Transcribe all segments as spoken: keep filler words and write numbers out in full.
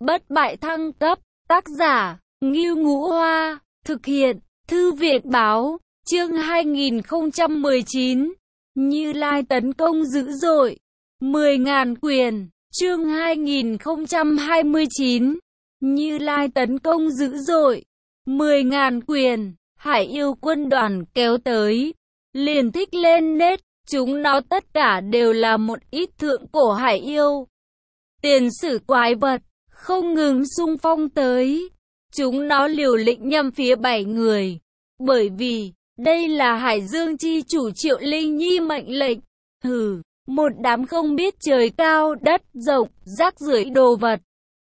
Bất bại thăng cấp, tác giả, Ngưu Ngũ Hoa, thực hiện, Thư viện Báo, chương hai nghìn không trăm mười chín, Như Lai tấn công dữ dội, mười ngàn quyền, chương hai nghìn không trăm hai mươi chín, Như Lai tấn công dữ dội, mười ngàn quyền, Hải yêu quân đoàn kéo tới, liền thích lên nết, chúng nó tất cả đều là một ít thượng cổ hải yêu. Tiền sử quái vật, không ngừng xung phong tới, chúng nó liều lĩnh nhằm phía bảy người, bởi vì, đây là Hải Dương chi chủ Triệu Linh Nhi mệnh lệnh. Hừ, một đám không biết trời cao đất rộng, rác rưởi đồ vật.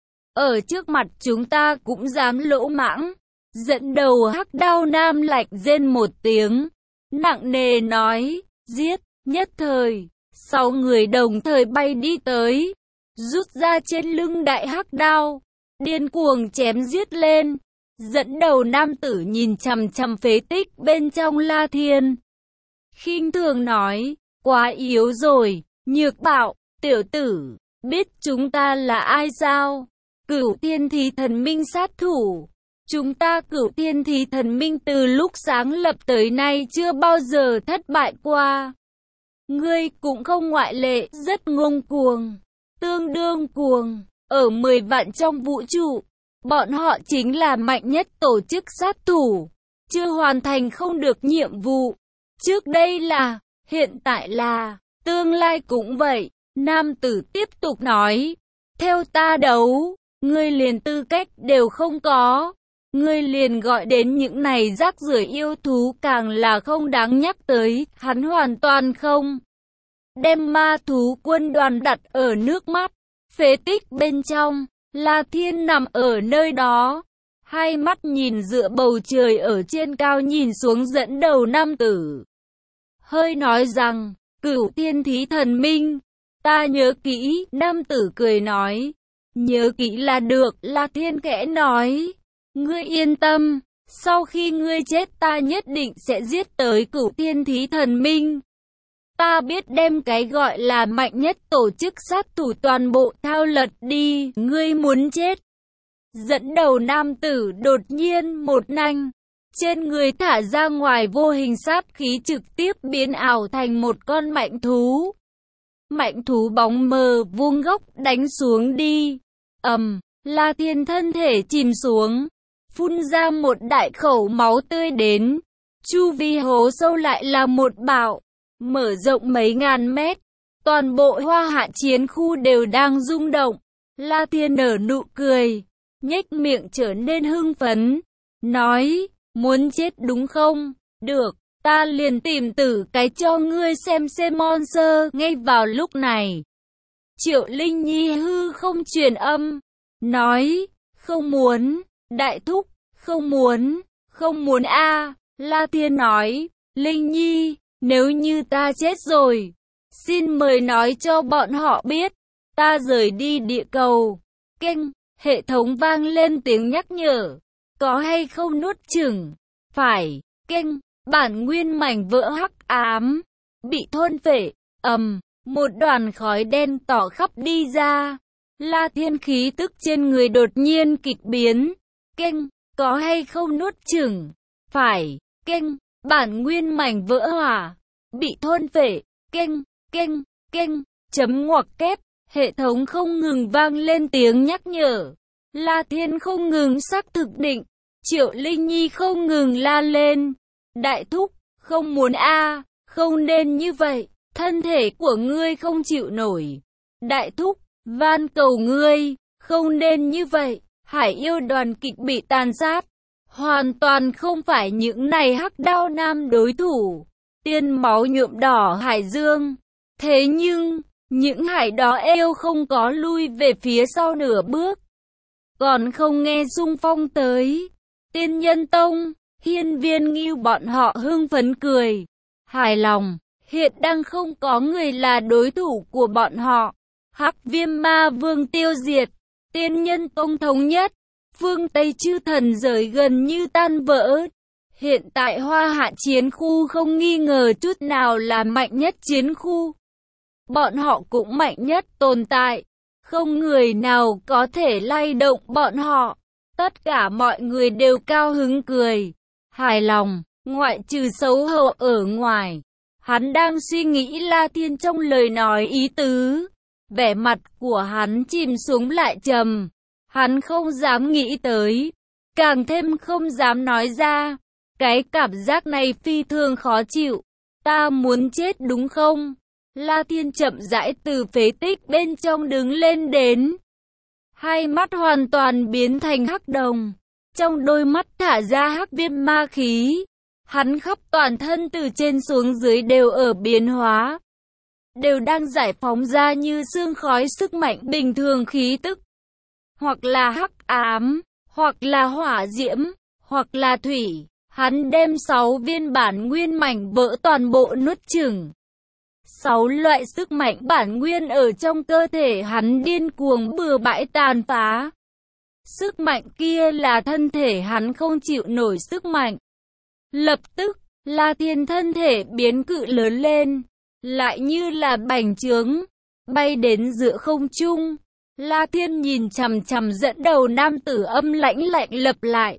Ở trước mặt chúng ta cũng dám lỗ mãng. Dẫn đầu Hắc Đao Nam lạnh rên một tiếng, nặng nề nói, giết, nhất thời, sáu người đồng thời bay đi tới, rút ra trên lưng đại hắc đao, điên cuồng chém giết lên. Dẫn đầu nam tử nhìn chằm chằm phế tích bên trong La Thiên, khinh thường nói, quá yếu rồi, nhược bạo, tiểu tử, biết chúng ta là ai sao? Cửu Thiên Thí Thần Minh sát thủ. Chúng ta Cửu Thiên Thí Thần Minh từ lúc sáng lập tới nay chưa bao giờ thất bại qua. Ngươi cũng không ngoại lệ, rất ngông cuồng, tương đương cuồng. Ở mười vạn trong vũ trụ, bọn họ chính là mạnh nhất tổ chức sát thủ, chưa hoàn thành không được nhiệm vụ. Trước đây là, hiện tại là, tương lai cũng vậy. Nam tử tiếp tục nói, theo ta đấu, ngươi liền tư cách đều không có. Ngươi liền gọi đến những này rác rưởi yêu thú càng là không đáng nhắc tới, hắn hoàn toàn không. Đem ma thú quân đoàn đặt ở nước mắt, phế tích bên trong, La Thiên nằm ở nơi đó, hai mắt nhìn dựa bầu trời ở trên cao nhìn xuống dẫn đầu nam tử. Hơi nói rằng, Cửu Thiên Thí Thần Minh, ta nhớ kỹ, nam tử cười nói, nhớ kỹ là được, La Thiên khẽ nói. Ngươi yên tâm, sau khi ngươi chết ta nhất định sẽ giết tới Cửu Thiên Thí Thần Minh. Ta biết đem cái gọi là mạnh nhất tổ chức sát thủ toàn bộ thao lật đi, ngươi muốn chết. Dẫn đầu nam tử đột nhiên một nanh, trên người thả ra ngoài vô hình sát khí trực tiếp biến ảo thành một con mạnh thú. Mạnh thú bóng mờ vuông góc đánh xuống đi, ầm, La Thiên thân thể chìm xuống, phun ra một đại khẩu máu tươi đến, chu vi hố sâu lại là một bạo, mở rộng mấy ngàn mét, toàn bộ Hoa Hạ chiến khu đều đang rung động. La Thiên nở nụ cười, nhếch miệng trở nên hưng phấn, nói, muốn chết đúng không? Được, ta liền tìm tử cái cho ngươi xem xem monster. Ngay vào lúc này, Triệu Linh Nhi hư không truyền âm, nói, không muốn. Đại thúc, không muốn, không muốn a. À. La Thiên nói, Linh Nhi, nếu như ta chết rồi, xin mời nói cho bọn họ biết, ta rời đi địa cầu. Keng, hệ thống vang lên tiếng nhắc nhở, có hay không nuốt chửng? Phải, keng, bản nguyên mảnh vỡ hắc ám, bị thôn phệ, ầm, một đoàn khói đen tỏ khắp đi ra. La Thiên khí tức trên người đột nhiên kịch biến. Keng, có hay không nuốt chửng? Phải, keng, bản nguyên mảnh vỡ hỏa, bị thôn phệ, keng, keng, keng, chấm ngoặc kép, hệ thống không ngừng vang lên tiếng nhắc nhở. La Thiên không ngừng xác thực định, Triệu Linh Nhi không ngừng la lên, đại thúc, không muốn a, à, không nên như vậy, thân thể của ngươi không chịu nổi. Đại thúc, van cầu ngươi, không nên như vậy. Hải yêu đoàn kịch bị tàn sát, hoàn toàn không phải những này Hắc Đao Nam đối thủ. Tiên máu nhuộm đỏ Hải Dương. Thế nhưng, những hải đó yêu không có lui về phía sau nửa bước, còn không nghe xung phong tới. Tiên Nhân Tông, Hiên Viên Ngưu bọn họ hưng phấn cười, hài lòng, hiện đang không có người là đối thủ của bọn họ. Hắc Viêm Ma Vương tiêu diệt, Tiên Nhân Tông thống nhất, phương Tây chư thần rời gần như tan vỡ. Hiện tại Hoa Hạ chiến khu không nghi ngờ chút nào là mạnh nhất chiến khu. Bọn họ cũng mạnh nhất tồn tại, không người nào có thể lay động bọn họ. Tất cả mọi người đều cao hứng cười, hài lòng, ngoại trừ xấu hổ ở ngoài. Hắn đang suy nghĩ La Thiên trong lời nói ý tứ. Vẻ mặt của hắn chìm xuống lại trầm. Hắn không dám nghĩ tới, càng thêm không dám nói ra. Cái cảm giác này phi thường khó chịu. Ta muốn chết đúng không? La Thiên chậm rãi từ phế tích bên trong đứng lên đến. Hai mắt hoàn toàn biến thành hắc đồng. Trong đôi mắt thả ra hắc viêm ma khí. Hắn khắp toàn thân từ trên xuống dưới đều ở biến hóa. Đều đang giải phóng ra như sương khói sức mạnh bình thường khí tức. Hoặc là hắc ám, hoặc là hỏa diễm, hoặc là thủy. Hắn đem sáu viên bản nguyên mảnh vỡ toàn bộ nuốt chửng. Sáu loại sức mạnh bản nguyên ở trong cơ thể hắn điên cuồng bừa bãi tàn phá. Sức mạnh kia là thân thể hắn không chịu nổi sức mạnh. Lập tức, La Thiên thân thể biến cự lớn lên, lại như là bành trướng, bay đến giữa không trung. La Thiên nhìn chằm chằm dẫn đầu nam tử âm lãnh lạnh lặp lại.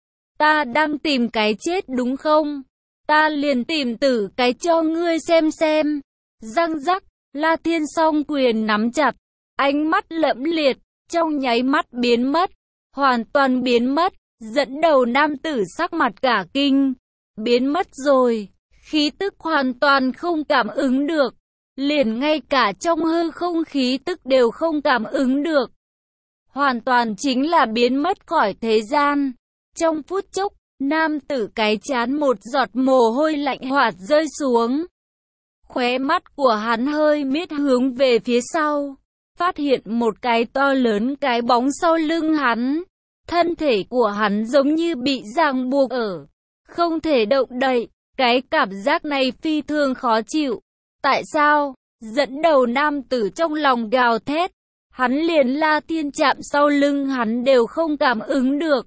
Ta đang tìm cái chết đúng không? Ta liền tìm tử cái cho ngươi xem xem. Răng rắc, La Thiên song quyền nắm chặt, ánh mắt lẫm liệt, trong nháy mắt biến mất, hoàn toàn biến mất. Dẫn đầu nam tử sắc mặt cả kinh, biến mất rồi, khí tức hoàn toàn không cảm ứng được, liền ngay cả trong hư không khí tức đều không cảm ứng được. Hoàn toàn chính là biến mất khỏi thế gian. Trong phút chốc, nam tử cái chán một giọt mồ hôi lạnh hoạt rơi xuống. Khóe mắt của hắn hơi miết hướng về phía sau, phát hiện một cái to lớn cái bóng sau lưng hắn. Thân thể của hắn giống như bị ràng buộc ở, không thể động đậy. Cái cảm giác này phi thường khó chịu. Tại sao? Dẫn đầu nam tử trong lòng gào thét. Hắn liền La Thiên chạm sau lưng hắn đều không cảm ứng được.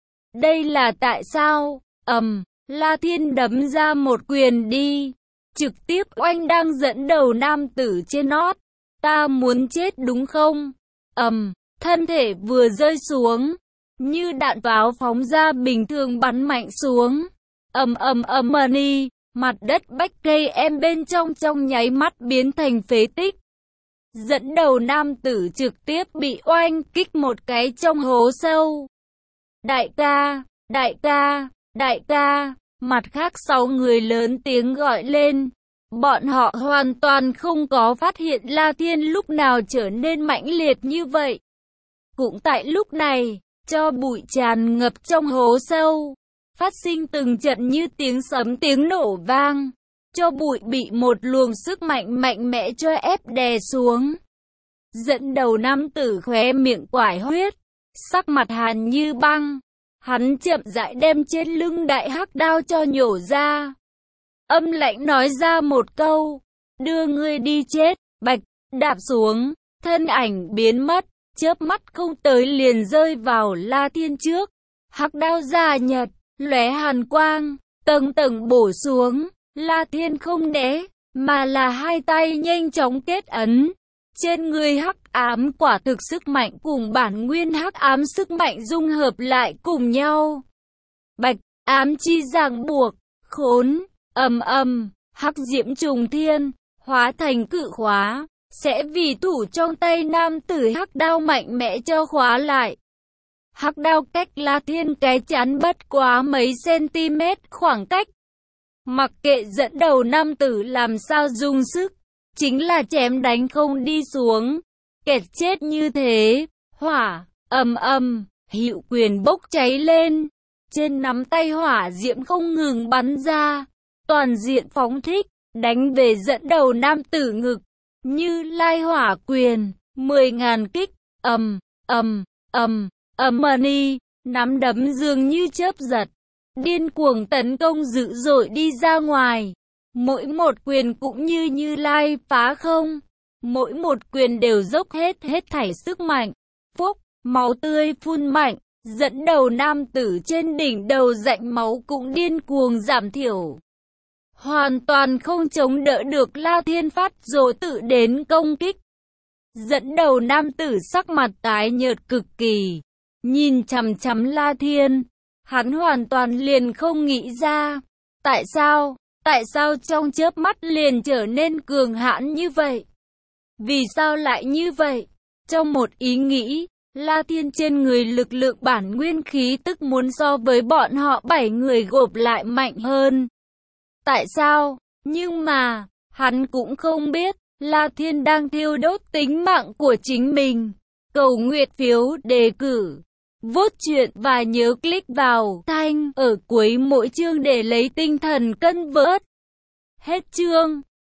Đây là tại sao? Ầm, um, La Thiên đấm ra một quyền đi, trực tiếp oanh đang dẫn đầu nam tử trên nót. Ta muốn chết đúng không? Ầm, um, thân thể vừa rơi xuống, như đạn pháo phóng ra bình thường bắn mạnh xuống. Ầm ầm ầm mani, mặt đất bách cây em bên trong trong nháy mắt biến thành phế tích. Dẫn đầu nam tử trực tiếp bị oanh kích một cái trong hố sâu. Đại ca, đại ca, đại ca, mặt khác sáu người lớn tiếng gọi lên. Bọn họ hoàn toàn không có phát hiện La Thiên lúc nào trở nên mãnh liệt như vậy. Cũng tại lúc này, cho bụi tràn ngập trong hố sâu, phát sinh từng trận như tiếng sấm tiếng nổ vang. Cho bụi bị một luồng sức mạnh mạnh mẽ cho ép đè xuống. Dẫn đầu nam tử khóe miệng quải huyết, sắc mặt hàn như băng. Hắn chậm rãi đem trên lưng đại hắc đao cho nhổ ra. Âm lãnh nói ra một câu, đưa ngươi đi chết. Bạch, đạp xuống, thân ảnh biến mất, chớp mắt không tới liền rơi vào La Thiên trước. Hắc đao già nhật, lóe hàn quang, tầng tầng bổ xuống. La Thiên không né, mà là hai tay nhanh chóng kết ấn. Trên người hắc ám quả thực sức mạnh cùng bản nguyên hắc ám sức mạnh dung hợp lại cùng nhau. Bạch, ám chi ràng buộc, khốn, ầm ầm, hắc diễm trùng thiên, hóa thành cự khóa, sẽ vì thủ trong tay nam tử hắc đao mạnh mẽ cho khóa lại. Hắc đao cách La Thiên cái chán bất quá mấy cm khoảng cách. Mặc kệ dẫn đầu nam tử làm sao dùng sức, chính là chém đánh không đi xuống, kẹt chết như thế. Hỏa, ầm ầm, hữu quyền bốc cháy lên, trên nắm tay hỏa diễm không ngừng bắn ra, toàn diện phóng thích, đánh về dẫn đầu nam tử ngực, như lai hỏa quyền, mười ngàn kích, ầm, ầm, ầm, ầm mani, nắm đấm dường như chớp giật, điên cuồng tấn công dữ dội đi ra ngoài. Mỗi một quyền cũng như như lai phá không, mỗi một quyền đều dốc hết hết thảy sức mạnh. Phúc, máu tươi phun mạnh, dẫn đầu nam tử trên đỉnh đầu rãnh máu cũng điên cuồng giảm thiểu. Hoàn toàn không chống đỡ được La Thiên phát rồi tự đến công kích. Dẫn đầu nam tử sắc mặt tái nhợt cực kỳ, nhìn chằm chằm La Thiên. Hắn hoàn toàn liền không nghĩ ra, tại sao, tại sao trong chớp mắt liền trở nên cường hãn như vậy? Vì sao lại như vậy? Trong một ý nghĩ, La Thiên trên người lực lượng bản nguyên khí tức muốn so với bọn họ bảy người gộp lại mạnh hơn. Tại sao? Nhưng mà, hắn cũng không biết, La Thiên đang thiêu đốt tính mạng của chính mình. Cầu nguyện phiếu đề cử, vote chuyện và nhớ click vào thanh ở cuối mỗi chương để lấy tinh thần cân vớt. Hết chương.